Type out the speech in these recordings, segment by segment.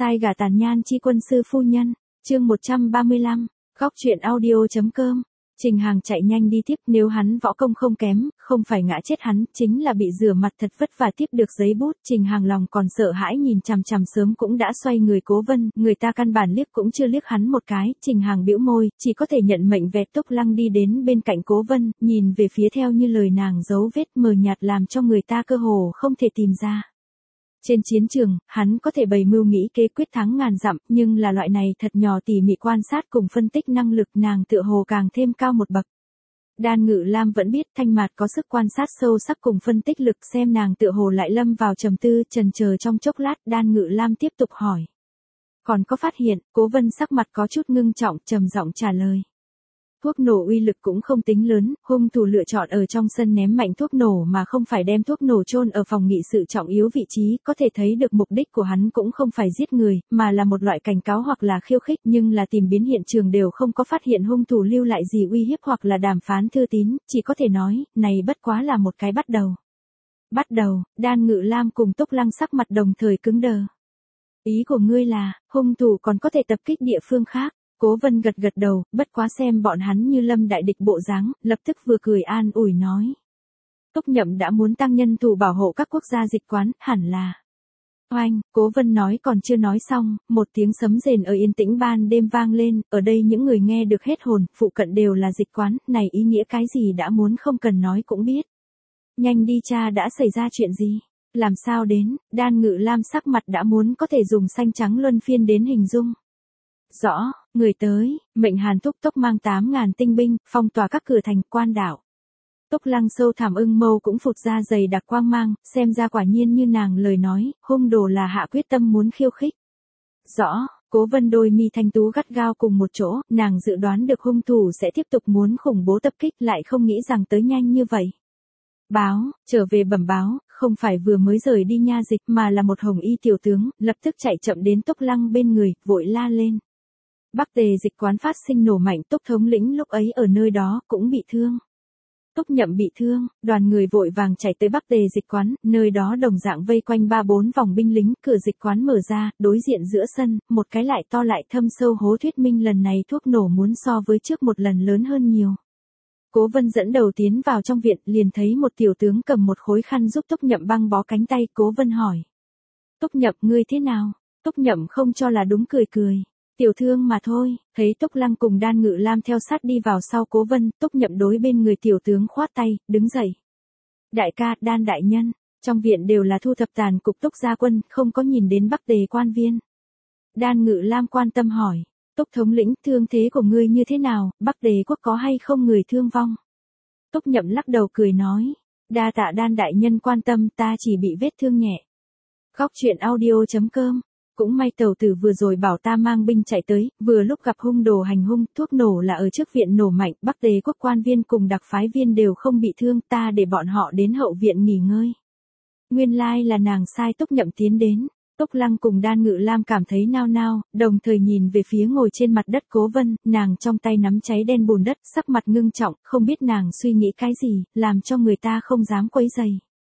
Sai gả tàn nhan chi quân sư phu nhân, chương 135, góc truyện audio.com. Trình Hàng chạy nhanh đi tiếp, nếu hắn võ công không kém, không phải ngã chết hắn, chính là bị rửa mặt thật vất vả tiếp được giấy bút. Trình Hàng lòng còn sợ hãi nhìn chằm chằm sớm cũng đã xoay người Cố Vân, người ta căn bản liếc cũng chưa liếc hắn một cái. Trình Hàng bĩu môi, chỉ có thể nhận mệnh vẹt Túc Lăng đi đến bên cạnh Cố Vân, nhìn về phía theo như lời nàng dấu vết mờ nhạt làm cho người ta cơ hồ không thể tìm ra. Trên chiến trường, hắn có thể bày mưu nghĩ kế quyết thắng ngàn dặm, nhưng là loại này thật nhỏ tỉ mỉ quan sát cùng phân tích năng lực nàng tựa hồ càng thêm cao một bậc. Đan Ngự Lam vẫn biết Thanh Mạt có sức quan sát sâu sắc cùng phân tích lực, xem nàng tựa hồ lại lâm vào trầm tư, chần chờ trong chốc lát, Đan Ngự Lam tiếp tục hỏi. Còn có phát hiện? Cố Vân sắc mặt có chút ngưng trọng, trầm giọng trả lời. Thuốc nổ uy lực cũng không tính lớn, hung thủ lựa chọn ở trong sân ném mạnh thuốc nổ mà không phải đem thuốc nổ chôn ở phòng nghị sự trọng yếu vị trí, có thể thấy được mục đích của hắn cũng không phải giết người, mà là một loại cảnh cáo hoặc là khiêu khích, nhưng là tìm biến hiện trường đều không có phát hiện hung thủ lưu lại gì uy hiếp hoặc là đàm phán thư tín, chỉ có thể nói, này bất quá là một cái bắt đầu. Bắt đầu, Đan Ngự Lam cùng Túc Lăng sắc mặt đồng thời cứng đờ. Ý của ngươi là, hung thủ còn có thể tập kích địa phương khác. Cố Vân gật gật đầu, bất quá xem bọn hắn như lâm đại địch bộ dáng, lập tức vừa cười an ủi nói. Túc Nhậm đã muốn tăng nhân thủ bảo hộ các quốc gia dịch quán, hẳn là. Oanh, Cố Vân nói còn chưa nói xong, một tiếng sấm rền ở yên tĩnh ban đêm vang lên, ở đây những người nghe được hết hồn, phụ cận đều là dịch quán, này ý nghĩa cái gì đã muốn không cần nói cũng biết. Nhanh đi cha, đã xảy ra chuyện gì? Làm sao đến? Đan Ngự Lam sắc mặt đã muốn có thể dùng xanh trắng luân phiên đến hình dung. Rõ, người tới, mệnh Hàn Thúc Tốc mang 8.000 tinh binh, phong tỏa các cửa thành quan đảo. Túc Lăng sâu thẳm ưng mâu cũng phụt ra dày đặc quang mang, xem ra quả nhiên như nàng lời nói, hung đồ là hạ quyết tâm muốn khiêu khích. Rõ, Cố Vân đôi mi thanh tú gắt gao cùng một chỗ, nàng dự đoán được hung thủ sẽ tiếp tục muốn khủng bố tập kích, lại không nghĩ rằng tới nhanh như vậy. Báo, trở về bẩm báo, không phải vừa mới rời đi nha dịch mà là một hồng y tiểu tướng, lập tức chạy chậm đến Túc Lăng bên người, vội la lên. Bắc Tề dịch quán phát sinh nổ mạnh, Túc thống lĩnh lúc ấy ở nơi đó cũng bị thương. Túc Nhậm bị thương, đoàn người vội vàng chạy tới Bắc Tề dịch quán, nơi đó đồng dạng vây quanh 3-4 vòng binh lính, cửa dịch quán mở ra, đối diện giữa sân, một cái lại to lại thâm sâu hố thuyết minh lần này thuốc nổ muốn so với trước một lần lớn hơn nhiều. Cố Vân dẫn đầu tiến vào trong viện, liền thấy một tiểu tướng cầm một khối khăn giúp Túc Nhậm băng bó cánh tay, Cố Vân hỏi. Túc Nhậm ngươi thế nào? Túc Nhậm không cho là đúng cười cười. Tiểu thương mà thôi, thấy Túc Lăng cùng Đan Ngự Lam theo sát đi vào sau Cố Vân, Túc Nhậm đối bên người tiểu tướng khoát tay, đứng dậy. Đại ca, Đan đại nhân, trong viện đều là thu thập tàn cục Túc gia quân, không có nhìn đến Bắc Tề quan viên. Đan Ngự Lam quan tâm hỏi, Túc thống lĩnh, thương thế của ngươi như thế nào, Bắc Tề quốc có hay không người thương vong? Túc Nhậm lắc đầu cười nói, đa tạ Đan đại nhân quan tâm, ta chỉ bị vết thương nhẹ. Góc truyện audio.com. Cũng may tàu tử vừa rồi bảo ta mang binh chạy tới, vừa lúc gặp hung đồ hành hung, thuốc nổ là ở trước viện nổ mạnh, Bắc Tề quốc quan viên cùng đặc phái viên đều không bị thương, ta để bọn họ đến hậu viện nghỉ ngơi. Nguyên lai là nàng sai Túc Nhậm tiến đến. Túc Lăng cùng Đan Ngự Lam cảm thấy nao nao, đồng thời nhìn về phía ngồi trên mặt đất Cố Vân, nàng trong tay nắm cháy đen bùn đất, sắc mặt ngưng trọng, không biết nàng suy nghĩ cái gì, làm cho người ta không dám quấy rầy.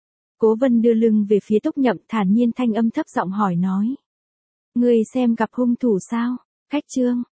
Cố Vân đưa lưng về phía Túc Nhậm, thản nhiên thanh âm thấp giọng hỏi nói. Ngươi xem gặp hung thủ sao? Khách trương,